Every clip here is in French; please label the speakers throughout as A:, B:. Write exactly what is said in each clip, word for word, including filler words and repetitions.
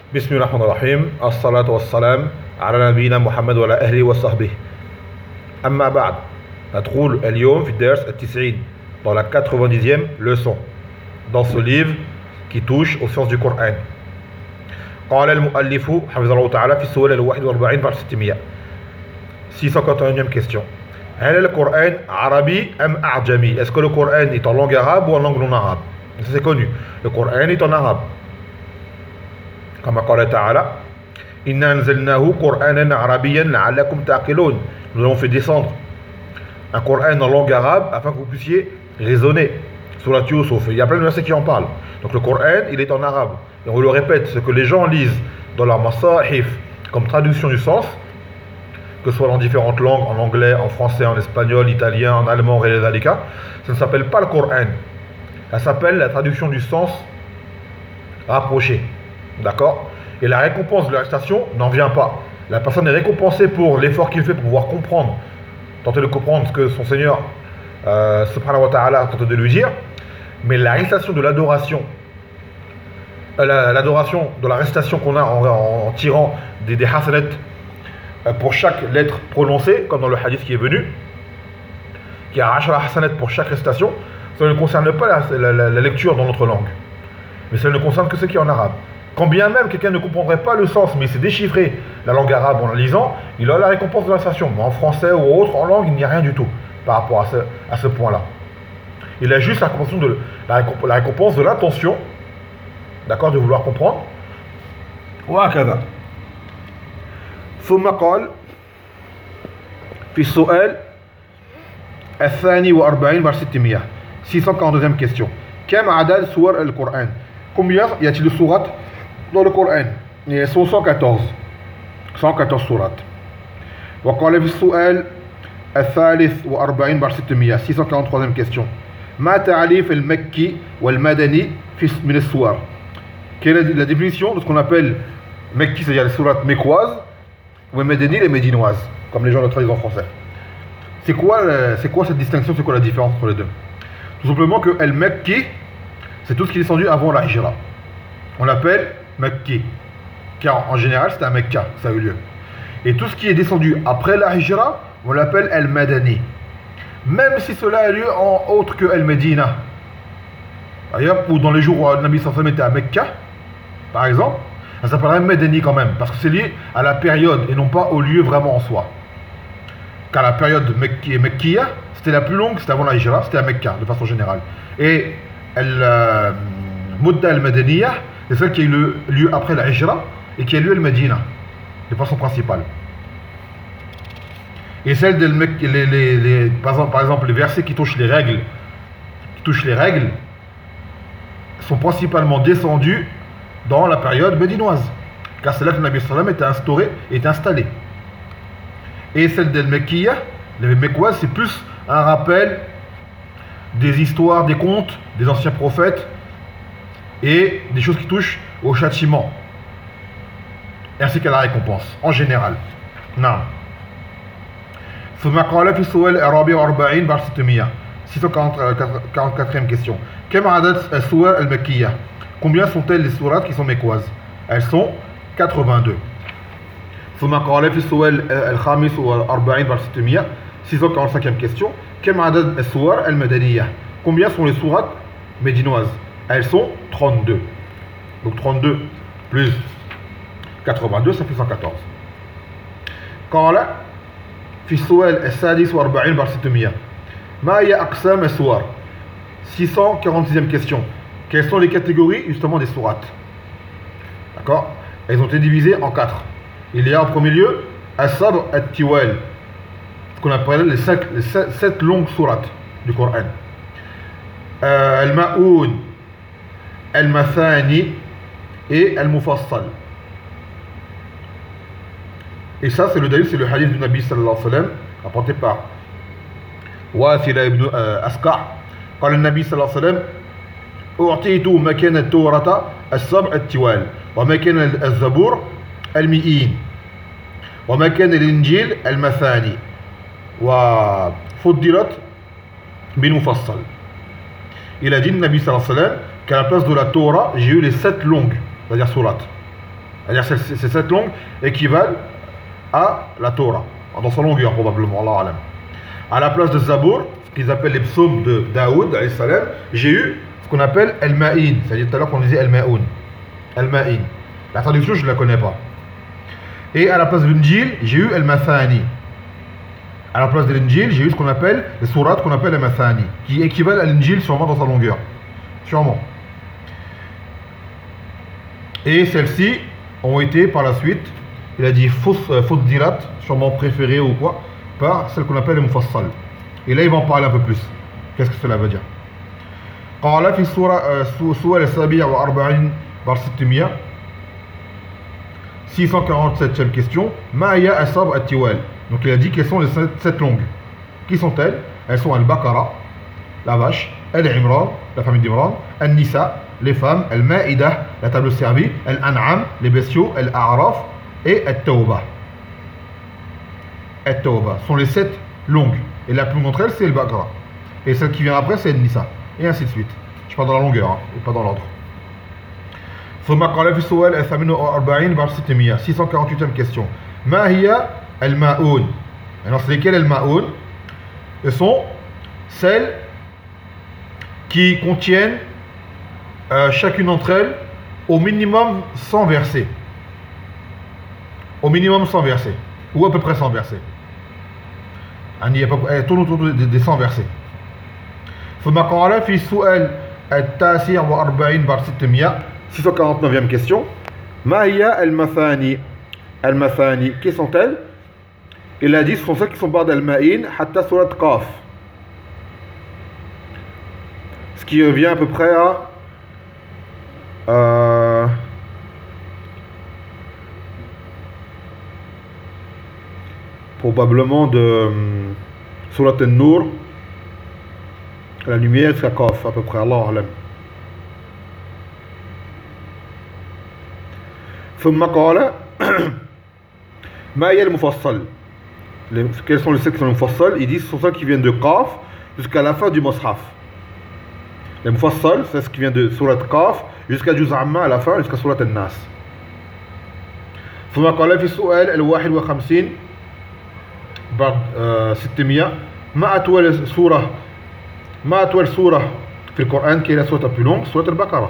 A: بسم الله الرحمن الرحيم الصلاة والسلام على نبينا محمد وعلى أهله وصحبه أما بعد ندخل اليوم في الدرس التسعين dans la quatre-vingt-dixième leçon dans ce livre qui touche aux sciences du Coran. قال المؤلف حفظه الله تعالى في السؤال الواحد والأربعين بعد ستمائة six cent quatre-vingt-unième question. هل القرآن عربي أم أعجمي? Est-ce que le Coran est en langue arabe ou en langue non arabe? Ça c'est connu. Le Coran est en arabe. كما قال تعالى إنا أنزلناه قرآنا عربيا لعلكم تعقلون. Nous avons fait descendre un Coran en langue arabe afin que vous puissiez raisonner. Surat Yusuf, il y a plein de versets qui en parlent. Donc le Coran, il est en arabe. Et on le répète, ce que les gens lisent dans leur masahif comme traduction du sens, que ce soit dans différentes langues, en anglais, en français, en espagnol, italien, en allemand, ça ne s'appelle pas le Coran. Ça s'appelle la traduction du sens rapproché. D'accord? Et la récompense de la récitation n'en vient pas. La personne est récompensée pour l'effort qu'il fait pour pouvoir comprendre, tenter de comprendre ce que son Seigneur, euh, subhanahu wa ta'ala, a tenté de lui dire. Mais la récitation de l'adoration, euh, la, l'adoration de la récitation qu'on a en, en, en tirant des, des hasanat euh, pour chaque lettre prononcée, comme dans le hadith qui est venu, qui a ashra hasanat pour chaque récitation, ça ne concerne pas la, la, la, la lecture dans notre langue. Mais ça ne concerne que ce qui est en arabe. Quand bien même quelqu'un ne comprendrait pas le sens, mais il sait déchiffrer la langue arabe en la lisant, il a la récompense de la récitation. Mais en français ou autre, en langue, il n'y a rien du tout par rapport à ce, à ce point-là. Il a juste la récompense de, la, la récompense de l'intention, d'accord, de vouloir comprendre. وهكذا. ثم قال في السؤال الثاني والأربعين بعد ستمائة six cent quarante-deuxième question. كم عدد سور القرآن? Combien y a-t-il de sourates dans le Coran? Ils sont cent quatorze. cent quatorze sourates. وقال في السؤال الثالث والأربعين بعد ستمائة six cent quarante-troisième question. ما تعريف المكي والمدني في من السور? Quelle est la définition de ce qu'on appelle Mekki, c'est-à-dire les sourates mécoises, ou Medeni, les médinoises, comme les gens le traduisent en français. C'est quoi, c'est quoi cette distinction, c'est quoi la différence entre les deux? Tout simplement que El Mekki, c'est tout ce qui est descendu avant la Hijra. On l'appelle Mekki, car en général c'est à Mecca, ça a eu lieu. Et tout ce qui est descendu après la Hijra, on l'appelle El Madani. Même si cela a lieu en autre que El Medina. D'ailleurs, ou dans les jours où le Nabi sallallahu alayhi wa sallam était à Mecca, par exemple, ça s'appellerait Medeni quand même, parce que c'est lié à la période et non pas au lieu vraiment en soi. Car la période Mekkiya, c'était la plus longue, c'était avant la Hijra, c'était à Mecca, de façon générale. Et Al-Mudda al-Madaniya, c'est celle qui a eu lieu après la Hijra et qui a eu lieu al-Medina, de façon principale. Et celle de les, les, les, par, exemple, par exemple, les versets qui touchent les règles, qui touchent les règles, sont principalement descendus dans la période médinoise, car c'est là que le Nabi sallam était instauré, est installé. Et celle d'El Mekkiya, les Mekouas, c'est plus un rappel des histoires, des contes, des anciens prophètes et des choses qui touchent au châtiment, ainsi qu'à la récompense, en général. Non. ثم قال في السؤال الرابع والأربعين بعد ستمائة six cent quarante-quatrième question. كم عدد السور المكية? Combien sont-elles les sourates qui sont mécoises? Elles sont quatre-vingt-deux. ثم قال في السؤال الخامس والأربعين بعد ستمائة six cent quarante-cinquième question. كم عدد السور المدنية? Combien sont les sourates médinoises? Elles sont trente-deux. Donc trente-deux plus quatre-vingt-deux, ça fait cent quatorze. قال في السؤال السادس والأربعين بعد ستمائة ما هي أقسام السور? six cent quarante-sixième question. Quelles sont les catégories justement des sourates? D'accord? Elles ont été divisées en quatre. Il y a en premier lieu As-Sabr At-Tiwal, ce qu'on appelle les sept, les sept, sept longues sourates du Coran. Euh, Al-Ma'oun, Al-Mathani et Al-Mufassal. Et ça, c'est le dalil, c'est le hadith du Nabi sallallahu alayhi wa sallam, rapporté par Wathila ibn euh, Asqa'. قال النبي صلى الله عليه وسلم أعطيت مكان التوراة السبع التوال ومكان الزبور المئين ومكان الإنجيل المثاني وفضلت بالمفصل. Il a dit, le Nabi sallallahu alayhi wa sallam, qu'à la place de la Torah, j'ai eu les sept longues, c'est-à-dire sourates. C'est-à-dire que ces sept langues équivalent à la Torah, dans sa longueur probablement, Allah alam. À la place de Zabour, ce qu'ils appellent les psaumes de Daoud, alayhi salam, j'ai eu ce qu'on appelle El-Ma'in, c'est-à-dire tout à l'heure qu'on disait El-Ma'oun. El-Ma'in. La traduction, je ne la connais pas. Et à la place de l'Injil, j'ai eu El-Mathani. À la place de l'Injil, j'ai eu ce qu'on appelle les sourates qu'on appelle El-Mathani, qui équivalent à l'Injil sûrement dans sa longueur. Sûrement. Et celles-ci ont été par la suite, il a dit Fuddilat, sûrement préférées ou quoi, par celle qu'on appelle le Mufassal. Et là, il va en parler un peu plus. Qu'est-ce que cela veut dire? قال في السورة السابعة والأربعين بار ستمية six cent quarante-septième question. ما هي أصحاب التوال? Donc il a dit quelles sont les sept langues. Qui sont-elles? Elles sont Al-Baqara, la vache, Al-Imran, la famille d'Imran, Al-Nisa, les femmes, Al-Ma'ida, la table servie, Al-An'am, les bestiaux, Al-A'raf et Al-Tawbah. Al-Tawbah sont les sept longues. Et la plus longue d'entre elles, c'est Al-Baqara. Et celle qui vient après, c'est Al-Nisa. Et ainsi de suite. Je parle dans la longueur, hein, et pas dans l'ordre. ثم قال في السؤال الثامن والأربعين بار ستمية six cent quarante-huitième question. ما هي الماؤون? Alors c'est lesquelles الماؤون? Ce sont celles qui contiennent euh, chacune d'entre elles au minimum cent versets. Au minimum cent versets. Ou à peu près cent versets. Elle tourne autour des cent versets. ثم قال في السؤال التاسع والأربعين بار ستمية six cent quarante-neuvième question. ما هي المثاني? المثاني, qui sont-elles? Il a dit ce sont celles qui sont بعد المائين حتى سورة قاف. Ce qui revient à peu près à euh, probablement de um, Surat An-Nur, la lumière jusqu'à Qaf, à peu près, Allah alam. ثم قال ما هي المفصل? Quels sont les sectes qui sont mufassal? Ils disent ce sont ceux qui viennent de Qaf jusqu'à la fin du Mus'haf. Les mufassal, c'est ce qui vient de Surat Qaf jusqu'à Juz Amma à la fin, jusqu'à Surat An-Nas. ثم قال في السؤال الواحد وخمسين بعد ستمية ما أطول سورة ما أطول سورة في القرآن qui est la sourate la plus longue, Surat Al-Baqarah.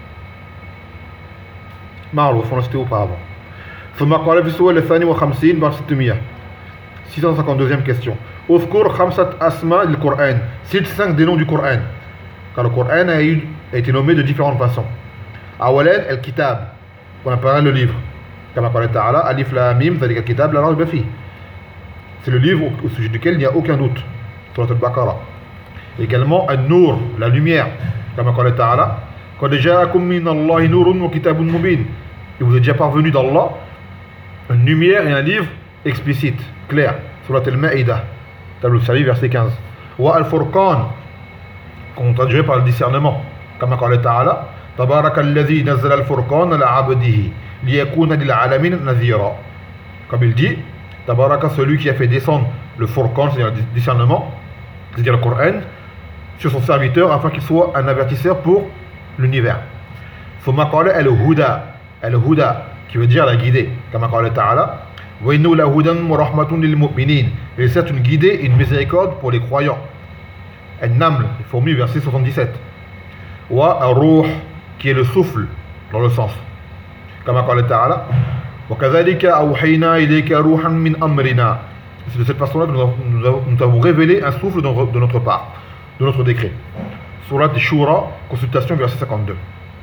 A: معروف, on l'a cité auparavant. ثم قال في السؤال الثاني وخمسين بعد ستمية six cent cinquante-deuxième question. اذكر خمسة أسماء للقرآن. Cite cinq des noms du Coran. Car le Coran a, eu, a été nommé de différentes façons. أولا الكتاب, on appelle le livre. كما قال تعالى ألف لام ميم ذلك الكتاب لا ريب فيه. C'est le livre au sujet duquel il n'y a aucun doute. Surat Al-Baqarah. Également An-Nur, la lumière. Comme قال تعالى قد جاءكم من الله نور وكتاب مبين. Il vous est déjà parvenu d'Allah une lumière et un livre explicite, clair. Surat Al-Ma'ida, tableau de servie, verset quinze. Wa Al-Furqan, qu'on traduit par le discernement. Comme قال تعالى تبارك الذي نزل الفرقان على عبده ليكون للعالمين نذيرا. Comme il dit, Tabaraka, celui qui a fait descendre le Furqan, c'est-à-dire le discernement, c'est-à-dire le Coran, sur son serviteur afin qu'il soit un avertisseur pour l'univers. ثم قال الهدى, الهدى qui veut dire la guidée. Comme قال تعالى وإنه لهدى ورحمة للمؤمنين. Et c'est une guidée et une miséricorde pour les croyants. An-Naml, fourmi, verset soixante-dix-sept. Wa Ar-Ruh, qui est le souffle dans le sens. Comme قال تعالى وكذلك أوحينا إليك روحا من أمرنا. C'est de cette façon-là que nous avons, nous avons révélé un souffle de notre part, de notre décret. Surat Shura, consultation, verset cinquante-deux.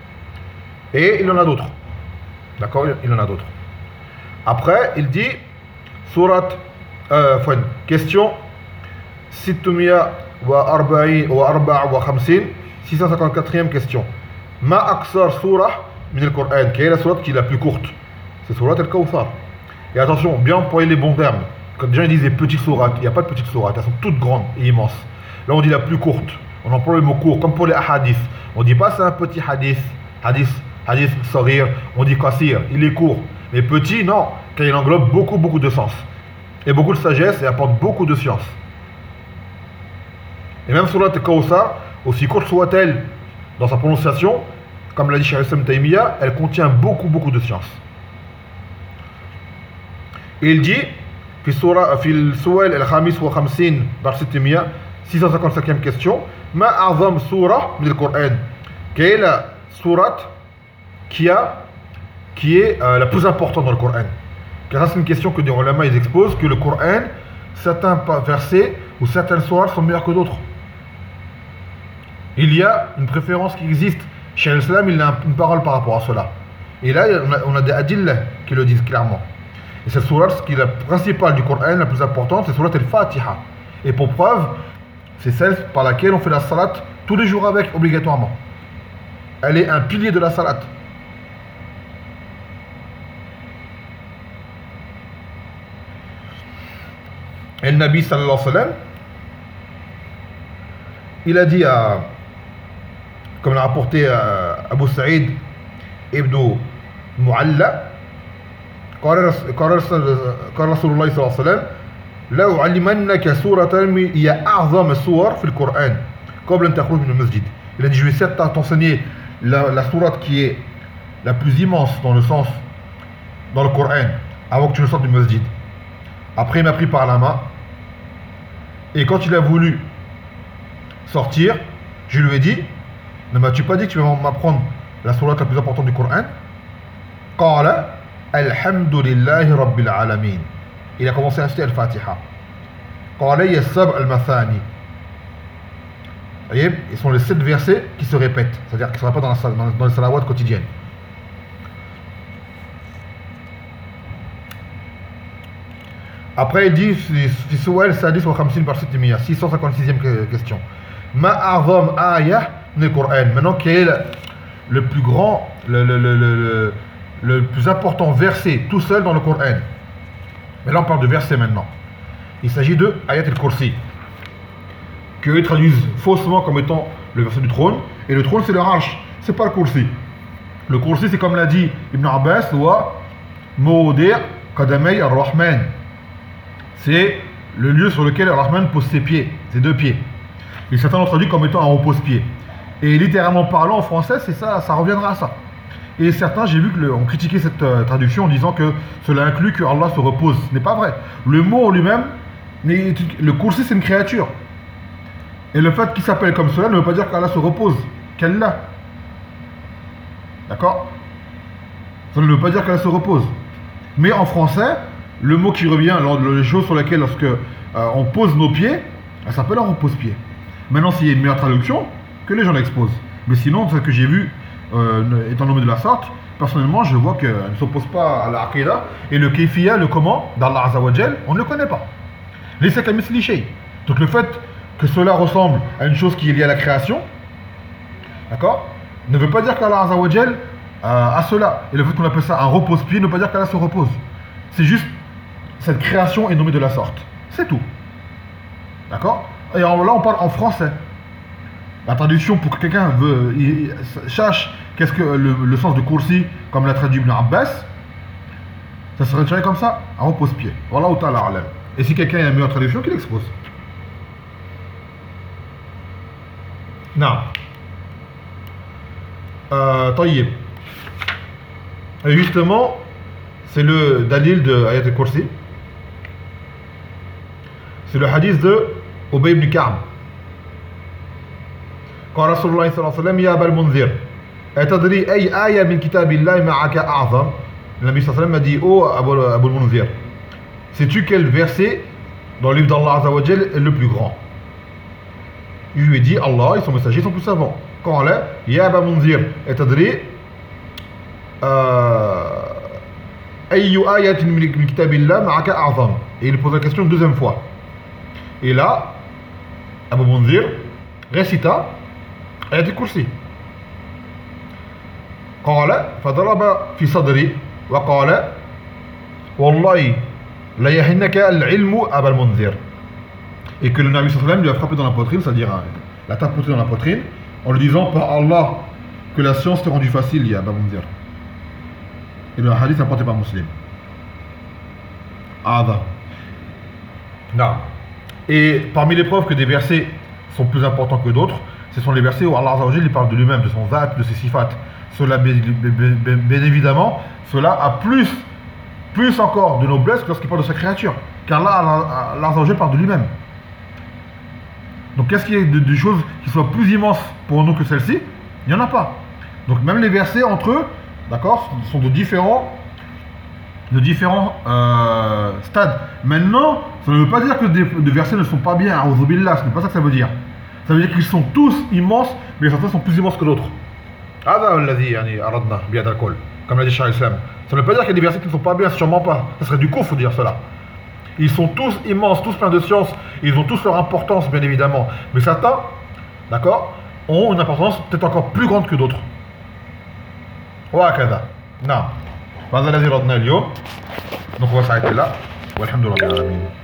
A: Et il y en a d'autres. D'accord, il y en a d'autres. Après, il dit, Surat, euh, enfin, question, Sittumia wa Arba'i wa Arba' wa Khamsin, six cent cinquante-quatrième question. Ma aksar surah min al-Qur'an, quelle est la sourate qui est la plus courte? C'est Surat Al-Kawthar. Et attention, bien employer les bons termes. Quand les gens disent des petites sourates, il n'y a pas de petites sourates, elles sont toutes grandes et immenses. Là, on dit la plus courte. On emploie le mot court, comme pour les hadiths. On ne dit pas c'est un petit hadith, hadith, hadith saghir, on dit qasir, il est court. Mais petit, non, car il englobe beaucoup, beaucoup de sens. Et beaucoup de sagesse et apporte beaucoup de science. Et même Surat Al-Kawthar, aussi courte soit-elle dans sa prononciation, comme l'a dit Cheikh Islam Taymiya, elle contient beaucoup, beaucoup de science. Et il dit, في السورة في السؤال الخامس والخمسين بعد ستمائة six cent cinquante-cinquième question, ما أعظم سورة من القرآن? Quelle est la sourate qui a qui est euh, la plus importante dans le Coran? Car ça c'est une question que des ulama ils exposent, que le Coran, certains versets ou certaines sourates sont meilleures que d'autres. Il y a une préférence qui existe. Chez l'islam, il a une parole par rapport à cela. Et là, on a, on a des hadiths qui le disent clairement. Et cette sourate, qui est la principale du Coran, la plus importante, c'est sourate al-Fatiha. Et pour preuve, c'est celle par laquelle on fait la salat tous les jours avec, obligatoirement. Elle est un pilier de la salat. Et le Nabi sallallahu alayhi wa sallam, il a dit à, comme l'a rapporté à Abu Sa'id ibn Mu'alla, قال رسول الله صلى الله عليه وسلم لا أعلمنك سورة هي أعظم السور في القرآن قبل أن تخرج من المسجد. Il a dit, je vais certes t'enseigner la, la sourate qui est la plus immense dans le sens, dans le Coran, avant que tu ne sortes du masjid. Après, il m'a pris par la main. Et quand il a voulu sortir, je lui ai dit, ne m'as-tu pas dit que tu vas m'apprendre la sourate la plus importante du Coran? Qala alhamdulillahi rabbil alamin. Il a commencé à citer Al-Fatiha. Qala yassab al-mathani. Vous voyez, ils sont les sept versets qui se répètent, c'est-à-dire qui ne seraient pas dans, la, dans, dans les salawats quotidiennes. Après, il dit, fi su'al sadis wa khamsin par sittimiyya, six cent cinquante-sixième question. Ma a'zam ayah min al-Qur'an. Maintenant, quel est le, le plus grand, le, le, le, le, le plus important verset tout seul dans le Coran? Mais là, on parle de verset maintenant. Il s'agit de Ayat al-Kursi, qu'ils traduisent faussement comme étant le verset du trône. Et le trône, c'est le Arsh, c'est pas le Kursi. Le Kursi, c'est comme l'a dit Ibn Abbas, wa Mawdi' Qadamay ar-Rahman. C'est le lieu sur lequel Ar-Rahman pose ses pieds, ses deux pieds. Et certains l'ont traduit comme étant un repose-pied. Et littéralement parlant en français, c'est ça, ça reviendra à ça. Et certains, j'ai vu qu'on critiquait cette euh, traduction en disant que cela inclut que Allah se repose. Ce n'est pas vrai. Le mot en lui-même, le kursi, c'est une créature. Et le fait qu'il s'appelle comme cela ne veut pas dire qu'Allah se repose. Qu'Allah. D'accord? Ça ne veut pas dire qu'Allah se repose. Mais en français, le mot qui revient, les choses sur lesquelles lorsque euh, on pose nos pieds, elle s'appelle un repose-pied. Maintenant, s'il y a une meilleure traduction, que les gens l'exposent. Mais sinon, ce que j'ai vu euh, étant nommé de la sorte, personnellement, je vois qu'elle ne s'oppose pas à la Aqidah. Et le kayfiyya, le comment, d'Allah Azza wa Jal, on ne le connaît pas. Laysa kamithlihi shay. Donc le fait que cela ressemble à une chose qui est liée à la création, d'accord, ne veut pas dire qu'Allah Azza wa Jal euh, a cela. Et le fait qu'on appelle ça un repose-pied ne veut pas dire qu'Allah se repose. C'est juste, cette création est nommée de la sorte. C'est tout. D'accord? Et là, on parle en français. La traduction, pour que quelqu'un veut, il, il, sache qu'est-ce que le, le sens de kursi, comme l'a traduit Ibn Abbas, ça serait tiré comme ça, un repose-pied. Voilà où ta'ala alam. Et si quelqu'un a une meilleure traduction, qu'il expose. Non. Euh, taïib. Et justement, c'est le dalil de Ayat al-Kursi. C'est le hadith de Ubay ibn Ka'b. قال رسول الله صلى الله عليه وسلم يا أبا المنذر أتدري أي آية من كتاب الله معك أعظم؟ Le Nabi sallallahu alayhi wa sallam a dit, oh Abu, Abu al-Munzir, sais-tu quel verset dans le livre d'Allah Azza wa Jal est le plus grand? Je lui ai dit, Allah et son messager sont plus savants. Quand là, ya Abu al-Munzir أتدري أي آية من كتاب الله معك أعظم? Et il pose la question une deuxième fois. Et là, Abu al-Munzir récita آية الكرسي. قال فضرب في صدري وقال والله لا يهنك العلم أبا المنذر. Et que le Nabi sallallahu alayhi wa sallam lui a frappé dans la poitrine, c'est-à-dire l'a tapoté dans la poitrine, en lui disant par Allah que la science t'est rendue facile, ya Aba Munzir. Et le hadith est apporté par Muslim. Ada. Non. Et parmi les preuves que des versets sont plus importants que d'autres, ce sont les versets où Allah Azza wa Jalla parle de lui-même, de son zat, de ses sifat. Cela, bien évidemment, cela a plus plus encore de noblesse que lorsqu'il parle de sa créature. Car là, Allah Azza wa Jalla parle de lui-même. Donc qu'est-ce qu'il y a de, de choses qui soient plus immenses pour nous que celle-ci? Il n'y en a pas. Donc même les versets entre eux, d'accord, sont de différents, de différents euh, stades. Maintenant, ça ne veut pas dire que des, des versets ne sont pas bien, a'udhu billah, ce n'est pas ça que ça veut dire. Ça veut dire qu'ils sont tous immenses, mais certains sont plus immenses que d'autres. Comme l'a dit Cheikh Islam. Ça ne veut pas dire qu'il y a des versets qui ne sont pas bien, sûrement pas. Ça serait du coup, il faut dire cela. Ils sont tous immenses, tous pleins de science, ils ont tous leur importance, bien évidemment. Mais certains, d'accord, ont une importance peut-être encore plus grande que d'autres. وهكذا. نعم. هذا الذي ردنا اليوم. Donc on va s'arrêter là. والحمد لله.